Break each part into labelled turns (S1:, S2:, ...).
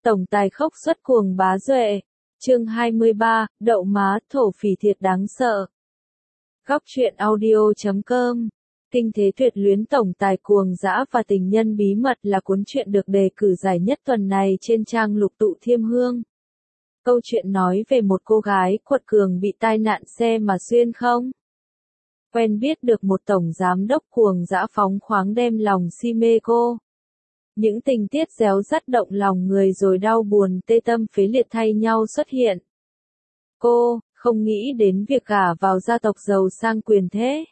S1: Tổng tài khốc xuất cuồng bá duệ. Chương 23, đậu má, thổ phỉ thiệt đáng sợ. Góc truyện audio.com. Kinh thế tuyệt luyến tổng tài cuồng dã và tình nhân bí mật là cuốn truyện được đề cử giải nhất tuần này trên trang Lục Tụ Thiêm Hương. Câu chuyện nói về một cô gái quật cường bị tai nạn xe mà xuyên không quen biết được một tổng giám đốc cuồng dã phóng khoáng đem lòng si mê cô. Những tình tiết réo rắt động lòng người rồi đau buồn tê tâm phế liệt thay nhau xuất hiện. Cô không nghĩ đến việc gả vào gia tộc giàu sang quyền thế.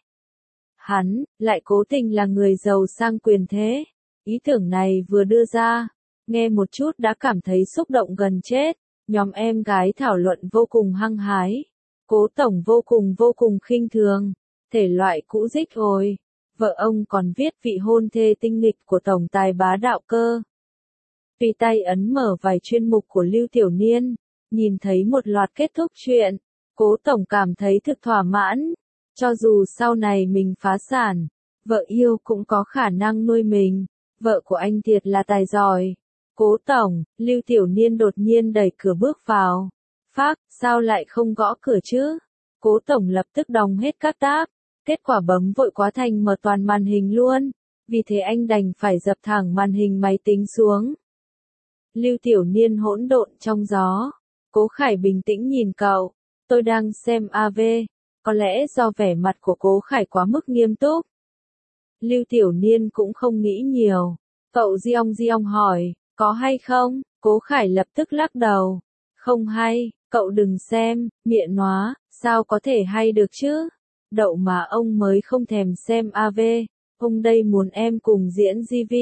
S1: Hắn lại cố tình là người giàu sang quyền thế. Ý tưởng này vừa đưa ra, nghe một chút đã cảm thấy xúc động gần chết. Nhóm em gái thảo luận vô cùng hăng hái. Cố tổng vô cùng khinh thường. Thể loại cũ dích rồi. Vợ ông còn viết vị hôn thê tinh nghịch của tổng tài bá đạo cơ. Tùy tay ấn mở vài chuyên mục của Lưu Tiểu Niên, nhìn thấy một loạt kết thúc chuyện, Cố tổng cảm thấy thực thỏa mãn. Cho dù sau này mình phá sản, vợ yêu cũng có khả năng nuôi mình. Vợ của anh thiệt là tài giỏi. Cố tổng, Lưu Tiểu Niên đột nhiên đẩy cửa bước vào. Phác, sao lại không gõ cửa chứ? Cố tổng lập tức đóng hết các tab. Kết quả bấm vội quá thành mở toàn màn hình luôn. Vì thế anh đành phải dập thẳng màn hình máy tính xuống. Lưu Tiểu Niên hỗn độn trong gió. Cố Khải bình tĩnh nhìn cậu. Tôi đang xem AV. Có lẽ do vẻ mặt của Cố Khải quá mức nghiêm túc. Lưu Tiểu Niên cũng không nghĩ nhiều. Cậu Giong hỏi, có hay không? Cố Khải lập tức lắc đầu. Không hay, cậu đừng xem, mịa nóa, sao có thể hay được chứ? Đậu mà ông mới không thèm xem AV, ông đây muốn em cùng diễn GV.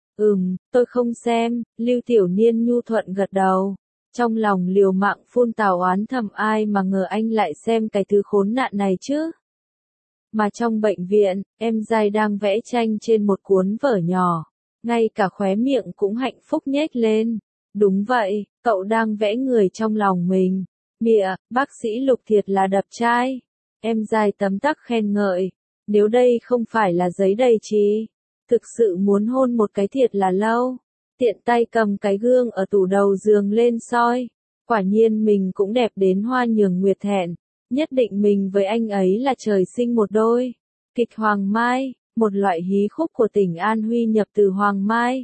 S1: Tôi không xem, Lưu Tiểu Niên nhu thuận gật đầu. Trong lòng liều mạng phun tào oán thầm ai mà ngờ anh lại xem cái thứ khốn nạn này chứ. Mà trong bệnh viện, em dai đang vẽ tranh trên một cuốn vở nhỏ. Ngay cả khóe miệng cũng hạnh phúc nhếch lên. Đúng vậy, cậu đang vẽ người trong lòng mình. Mịa, bác sĩ Lục thiệt là đập trai. Em dai tấm tắc khen ngợi. Nếu đây không phải là giấy đầy trí, thực sự muốn hôn một cái thiệt là lâu. Tiện tay cầm cái gương ở tủ đầu giường lên soi. Quả nhiên mình cũng đẹp đến hoa nhường nguyệt thẹn. Nhất định mình với anh ấy là trời sinh một đôi. Kịch Hoàng Mai, một loại hí khúc của tỉnh An Huy nhập từ Hoàng Mai.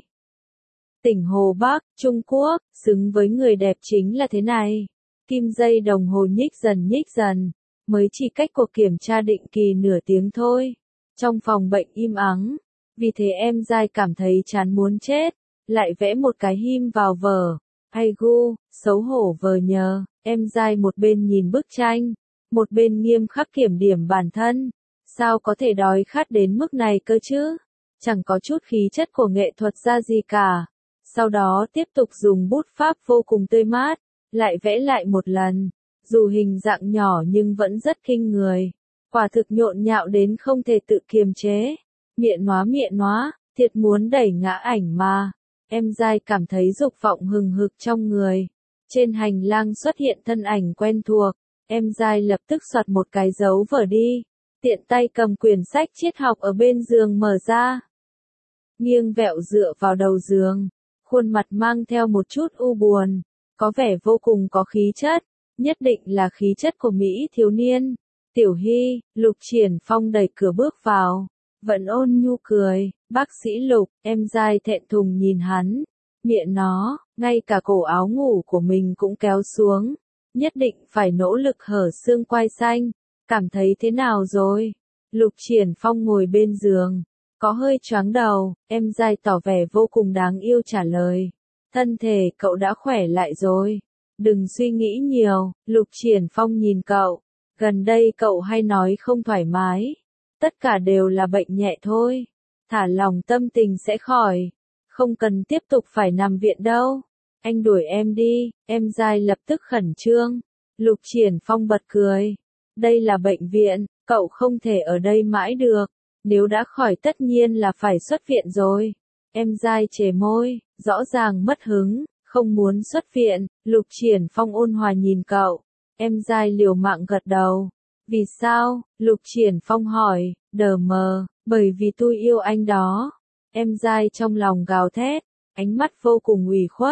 S1: Tỉnh Hồ Bắc, Trung Quốc, xứng với người đẹp chính là thế này. Kim dây đồng hồ nhích dần. Mới chỉ cách cuộc kiểm tra định kỳ nửa tiếng thôi. Trong phòng bệnh im ắng. Vì thế em dai cảm thấy chán muốn chết. Lại vẽ một cái him vào vở. Ai gu, xấu hổ vờ nhờ. Em dai một bên nhìn bức tranh. Một bên nghiêm khắc kiểm điểm bản thân. Sao có thể đói khát đến mức này cơ chứ? Chẳng có chút khí chất của nghệ thuật ra gì cả. Sau đó tiếp tục dùng bút pháp vô cùng tươi mát. Lại vẽ lại một lần. Dù hình dạng nhỏ nhưng vẫn rất kinh người. Quả thực nhộn nhạo đến không thể tự kiềm chế. Mịa nóa, thiệt muốn đẩy ngã ảnh mà. Em dai cảm thấy dục vọng hừng hực trong người. Trên hành lang xuất hiện thân ảnh quen thuộc. Em dai lập tức soạt một cái dấu vở đi. Tiện tay cầm quyển sách triết học ở bên giường mở ra. Nghiêng vẹo dựa vào đầu giường. Khuôn mặt mang theo một chút u buồn. Có vẻ vô cùng có khí chất. Nhất định là khí chất của Mỹ thiếu niên. Tiểu Hy, Lục Triển Phong đẩy cửa bước vào. Vẫn ôn nhu cười. Bác sĩ Lục, em dai thẹn thùng nhìn hắn. Mịa nó, ngay cả cổ áo ngủ của mình cũng kéo xuống. Nhất định phải nỗ lực hở xương quai xanh. Cảm thấy thế nào rồi? Lục Triển Phong ngồi bên giường. Có hơi choáng đầu, em dai tỏ vẻ vô cùng đáng yêu trả lời. Thân thể cậu đã khỏe lại rồi. Đừng suy nghĩ nhiều, Lục Triển Phong nhìn cậu. Gần đây cậu hay nói không thoải mái. Tất cả đều là bệnh nhẹ thôi. Thả lòng tâm tình sẽ khỏi. Không cần tiếp tục phải nằm viện đâu. Anh đuổi em đi, em dai lập tức khẩn trương. Lục Triển Phong bật cười. Đây là bệnh viện, cậu không thể ở đây mãi được. Nếu đã khỏi tất nhiên là phải xuất viện rồi. Em dai chề môi, rõ ràng mất hứng. Không muốn xuất viện, Lục Triển Phong ôn hòa nhìn cậu. Em dai liều mạng gật đầu. Vì sao? Lục Triển Phong hỏi. Đờ mờ, bởi vì tôi yêu anh đó. Em dai trong lòng gào thét, ánh mắt vô cùng ủy khuất.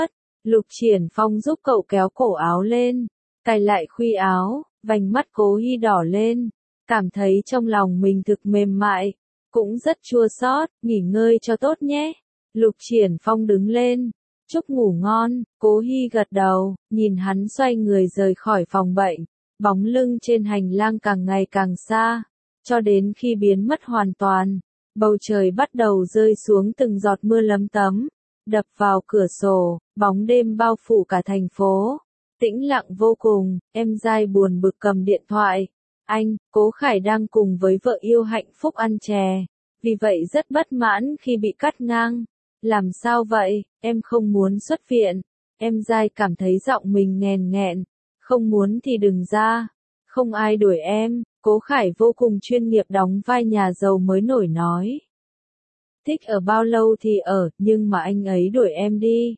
S1: Lục Triển Phong giúp cậu kéo cổ áo lên, cài lại khuy áo, vành mắt Cố Hi đỏ lên, cảm thấy trong lòng mình thực mềm mại, cũng rất chua xót, nghỉ ngơi cho tốt nhé. Lục Triển Phong đứng lên, chúc ngủ ngon, Cố Hi gật đầu, nhìn hắn xoay người rời khỏi phòng bệnh, bóng lưng trên hành lang càng ngày càng xa, cho đến khi biến mất hoàn toàn, bầu trời bắt đầu rơi xuống từng giọt mưa lấm tấm, đập vào cửa sổ, bóng đêm bao phủ cả thành phố, tĩnh lặng vô cùng, em dai buồn bực cầm điện thoại, anh, Cố Khải đang cùng với vợ yêu hạnh phúc ăn chè, vì vậy rất bất mãn khi bị cắt ngang. Làm sao vậy, em không muốn xuất viện, em dai cảm thấy giọng mình nghèn nghẹn, không muốn thì đừng ra, không ai đuổi em, Cố Khải vô cùng chuyên nghiệp đóng vai nhà giàu mới nổi nói. Thích ở bao lâu thì ở, nhưng mà anh ấy đuổi em đi.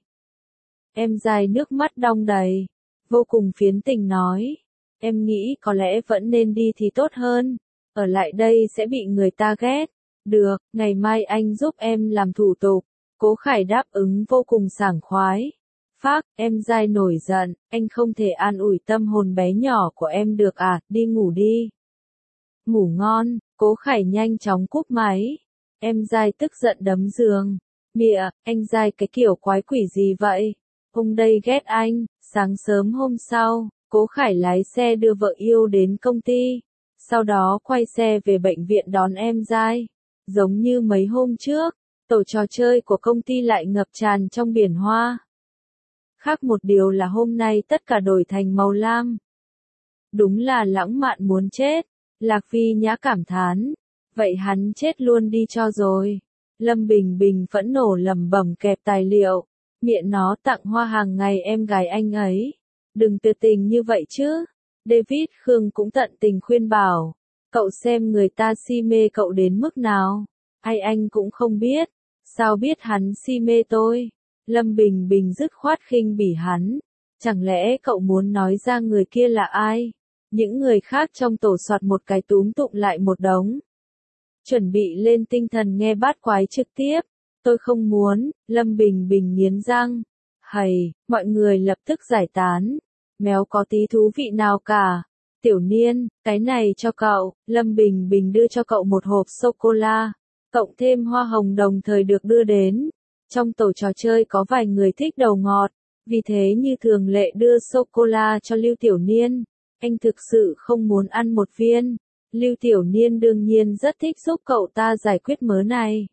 S1: Em dai nước mắt đong đầy, vô cùng phiến tình nói, em nghĩ có lẽ vẫn nên đi thì tốt hơn, ở lại đây sẽ bị người ta ghét. Được, ngày mai anh giúp em làm thủ tục. Cố Khải đáp ứng vô cùng sảng khoái. Phác, em dai nổi giận, anh không thể an ủi tâm hồn bé nhỏ của em được à, đi ngủ đi. Ngủ ngon, Cố Khải nhanh chóng cúp máy. Em dai tức giận đấm giường. Mịa, anh dai cái kiểu quái quỷ gì vậy? Hôm đây ghét anh, sáng sớm hôm sau, Cố Khải lái xe đưa vợ yêu đến công ty. Sau đó quay xe về bệnh viện đón em dai. Giống như mấy hôm trước, tổ trò chơi của công ty lại ngập tràn trong biển hoa. Khác một điều là hôm nay tất cả đổi thành màu lam. Đúng là lãng mạn muốn chết, Lạc Phi Nhã cảm thán. Vậy hắn chết luôn đi cho rồi. Lâm Bình Bình phẫn nộ lẩm bẩm kẹp tài liệu. Miệng nó tặng hoa hàng ngày em gái anh ấy. Đừng tuyệt tình như vậy chứ. David Khương cũng tận tình khuyên bảo. Cậu xem người ta si mê cậu đến mức nào. Ai anh cũng không biết. Sao biết hắn si mê tôi? Lâm Bình Bình dứt khoát khinh bỉ hắn. Chẳng lẽ cậu muốn nói ra người kia là ai? Những người khác trong tổ soạt một cái túm tụng lại một đống. Chuẩn bị lên tinh thần nghe bát quái trực tiếp. Tôi không muốn, Lâm Bình Bình nghiến răng. Hầy, mọi người lập tức giải tán. Méo có tí thú vị nào cả. Tiểu Niên, cái này cho cậu. Lâm Bình Bình đưa cho cậu một hộp sô-cô-la. Cộng thêm hoa hồng đồng thời được đưa đến. Trong tổ trò chơi có vài người thích đầu ngọt. Vì thế như thường lệ đưa sô-cô-la cho Lưu Tiểu Niên. Anh thực sự không muốn ăn một viên. Lưu Tiểu Niên đương nhiên rất thích giúp cậu ta giải quyết mớ này.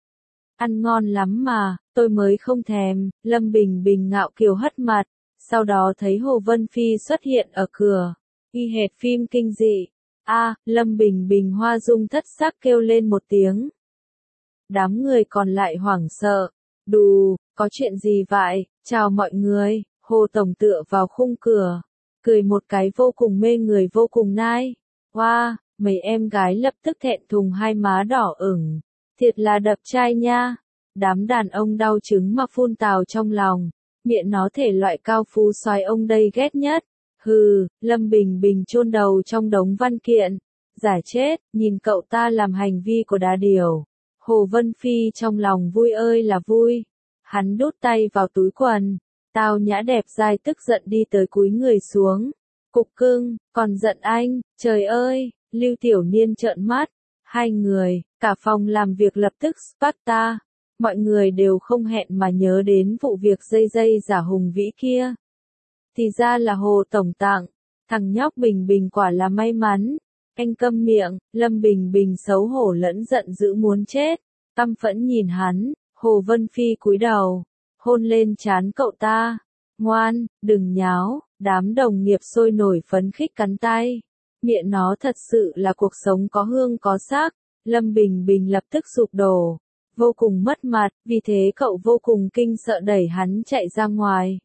S1: Ăn ngon lắm mà, tôi mới không thèm. Lâm Bình Bình ngạo kiều hất mặt. Sau đó thấy Hồ Vân Phi xuất hiện ở cửa. Y hệt phim kinh dị. Lâm Bình Bình hoa dung thất sắc kêu lên một tiếng. Đám người còn lại hoảng sợ. Đù, có chuyện gì vậy? Chào mọi người. Hồ Tổng tựa vào khung cửa. Cười một cái vô cùng mê người vô cùng nai. Wow, mấy em gái lập tức thẹn thùng hai má đỏ ửng. Thiệt là đập trai nha. Đám đàn ông đau chứng mà phun tào trong lòng. Miệng nó thể loại cao phú soái ông đây ghét nhất. Hừ, Lâm Bình Bình chôn đầu trong đống văn kiện. Giả chết, nhìn cậu ta làm hành vi của đà điểu. Hồ Vân Phi trong lòng vui ơi là vui. Hắn đút tay vào túi quần. Tao nhã đẹp dai tức giận đi tới cúi người xuống. Cục cưng, còn giận anh, trời ơi, Lưu Tiểu Niên trợn mắt. Hai người, cả phòng làm việc lập tức Sparta. Mọi người đều không hẹn mà nhớ đến vụ việc dây dây giả hùng vĩ kia. Thì ra là Hồ Tổng tặng, thằng nhóc Bình Bình quả là may mắn. Anh câm miệng, Lâm Bình Bình xấu hổ lẫn giận dữ muốn chết. Căm phẫn nhìn hắn, Hồ Vân Phi cúi đầu, hôn lên trán cậu ta. Ngoan, đừng nháo, đám đồng nghiệp sôi nổi phấn khích cắn tay. Miệng nó thật sự là cuộc sống có hương có sắc. Lâm Bình Bình lập tức sụp đổ. Vô cùng mất mặt, vì thế cậu vô cùng kinh sợ đẩy hắn chạy ra ngoài.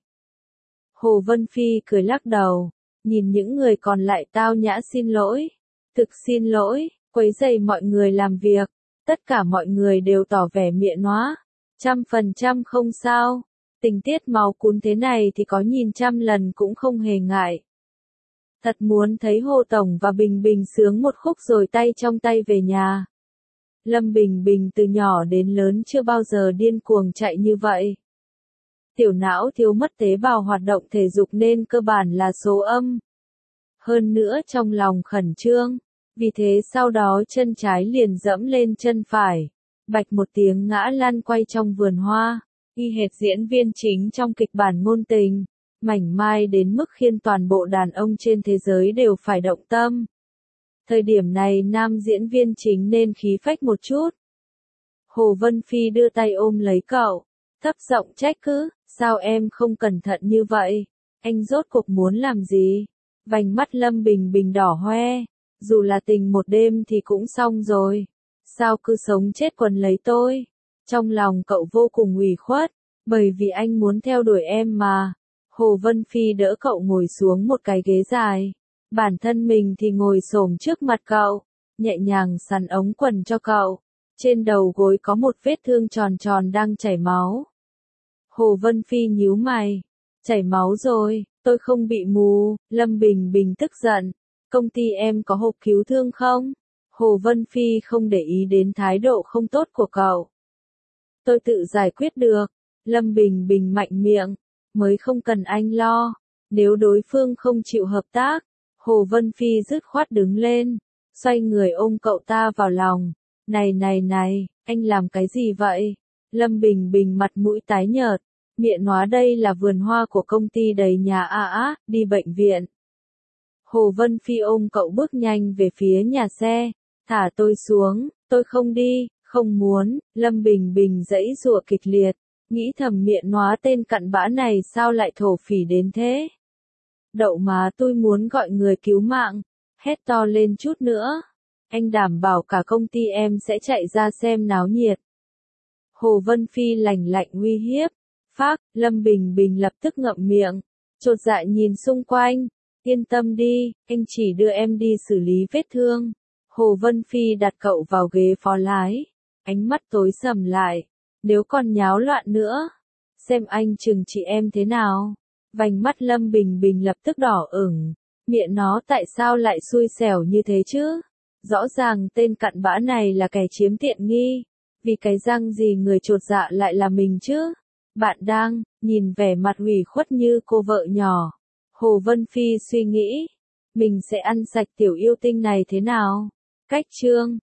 S1: Hồ Vân Phi cười lắc đầu, nhìn những người còn lại tao nhã xin lỗi. Thực xin lỗi, quấy rầy mọi người làm việc. Tất cả mọi người đều tỏ vẻ miệng nóa. 100% không sao. Tình tiết máu cún thế này thì có nhìn trăm lần cũng không hề ngại. Thật muốn thấy Hồ Tổng và Bình Bình sướng một khúc rồi tay trong tay về nhà. Lâm Bình Bình từ nhỏ đến lớn chưa bao giờ điên cuồng chạy như vậy. Tiểu não thiếu mất tế bào hoạt động thể dục nên cơ bản là số âm. Hơn nữa trong lòng khẩn trương, vì thế sau đó chân trái liền dẫm lên chân phải, bạch một tiếng ngã lăn quay trong vườn hoa, y hệt diễn viên chính trong kịch bản ngôn tình, mảnh mai đến mức khiến toàn bộ đàn ông trên thế giới đều phải động tâm. Thời điểm này nam diễn viên chính nên khí phách một chút. Hồ Vân Phi đưa tay ôm lấy cậu, thấp giọng trách cứ, sao em không cẩn thận như vậy, anh rốt cuộc muốn làm gì? Vành mắt Lâm Bình Bình đỏ hoe, dù là tình một đêm thì cũng xong rồi, sao cứ sống chết quấn lấy tôi? Trong lòng cậu vô cùng ủy khuất, bởi vì anh muốn theo đuổi em mà. Hồ Vân Phi đỡ cậu ngồi xuống một cái ghế dài, bản thân mình thì ngồi xổm trước mặt cậu, nhẹ nhàng sắn ống quần cho cậu. Trên đầu gối có một vết thương tròn tròn đang chảy máu. Hồ Vân Phi nhíu mày, chảy máu rồi, tôi không bị mù. Lâm Bình Bình tức giận, công ty em có hộp cứu thương không? Hồ Vân Phi không để ý đến thái độ không tốt của cậu. Tôi tự giải quyết được. Lâm Bình Bình mạnh miệng, mới không cần anh lo. Nếu đối phương không chịu hợp tác, Hồ Vân Phi dứt khoát đứng lên, xoay người ôm cậu ta vào lòng. Này, anh làm cái gì vậy? Lâm Bình Bình mặt mũi tái nhợt, miệng nói đây là vườn hoa của công ty đầy nhà đi bệnh viện. Hồ Vân Phi ôm cậu bước nhanh về phía nhà xe, thả tôi xuống, tôi không đi, không muốn. Lâm Bình Bình giãy giụa kịch liệt, nghĩ thầm miệng nói tên cặn bã này sao lại thổ phỉ đến thế. Đậu má tôi muốn gọi người cứu mạng, hét to lên chút nữa. Anh đảm bảo cả công ty em sẽ chạy ra xem náo nhiệt. Hồ Vân Phi lạnh lạnh uy hiếp. Phác, Lâm Bình Bình lập tức ngậm miệng, chột dạ nhìn xung quanh. Yên tâm đi, anh chỉ đưa em đi xử lý vết thương. Hồ Vân Phi đặt cậu vào ghế phó lái, ánh mắt tối sầm lại. Nếu còn nháo loạn nữa, xem anh trừng trị em thế nào. Vành mắt Lâm Bình Bình lập tức đỏ ửng, miệng nó tại sao lại xui xẻo như thế chứ? Rõ ràng tên cặn bã này là kẻ chiếm tiện nghi, vì cái răng gì người chột dạ lại là mình chứ? Bạn đang nhìn vẻ mặt ủy khuất như cô vợ nhỏ. Hồ Vân Phi suy nghĩ, mình sẽ ăn sạch tiểu yêu tinh này thế nào? Cách chương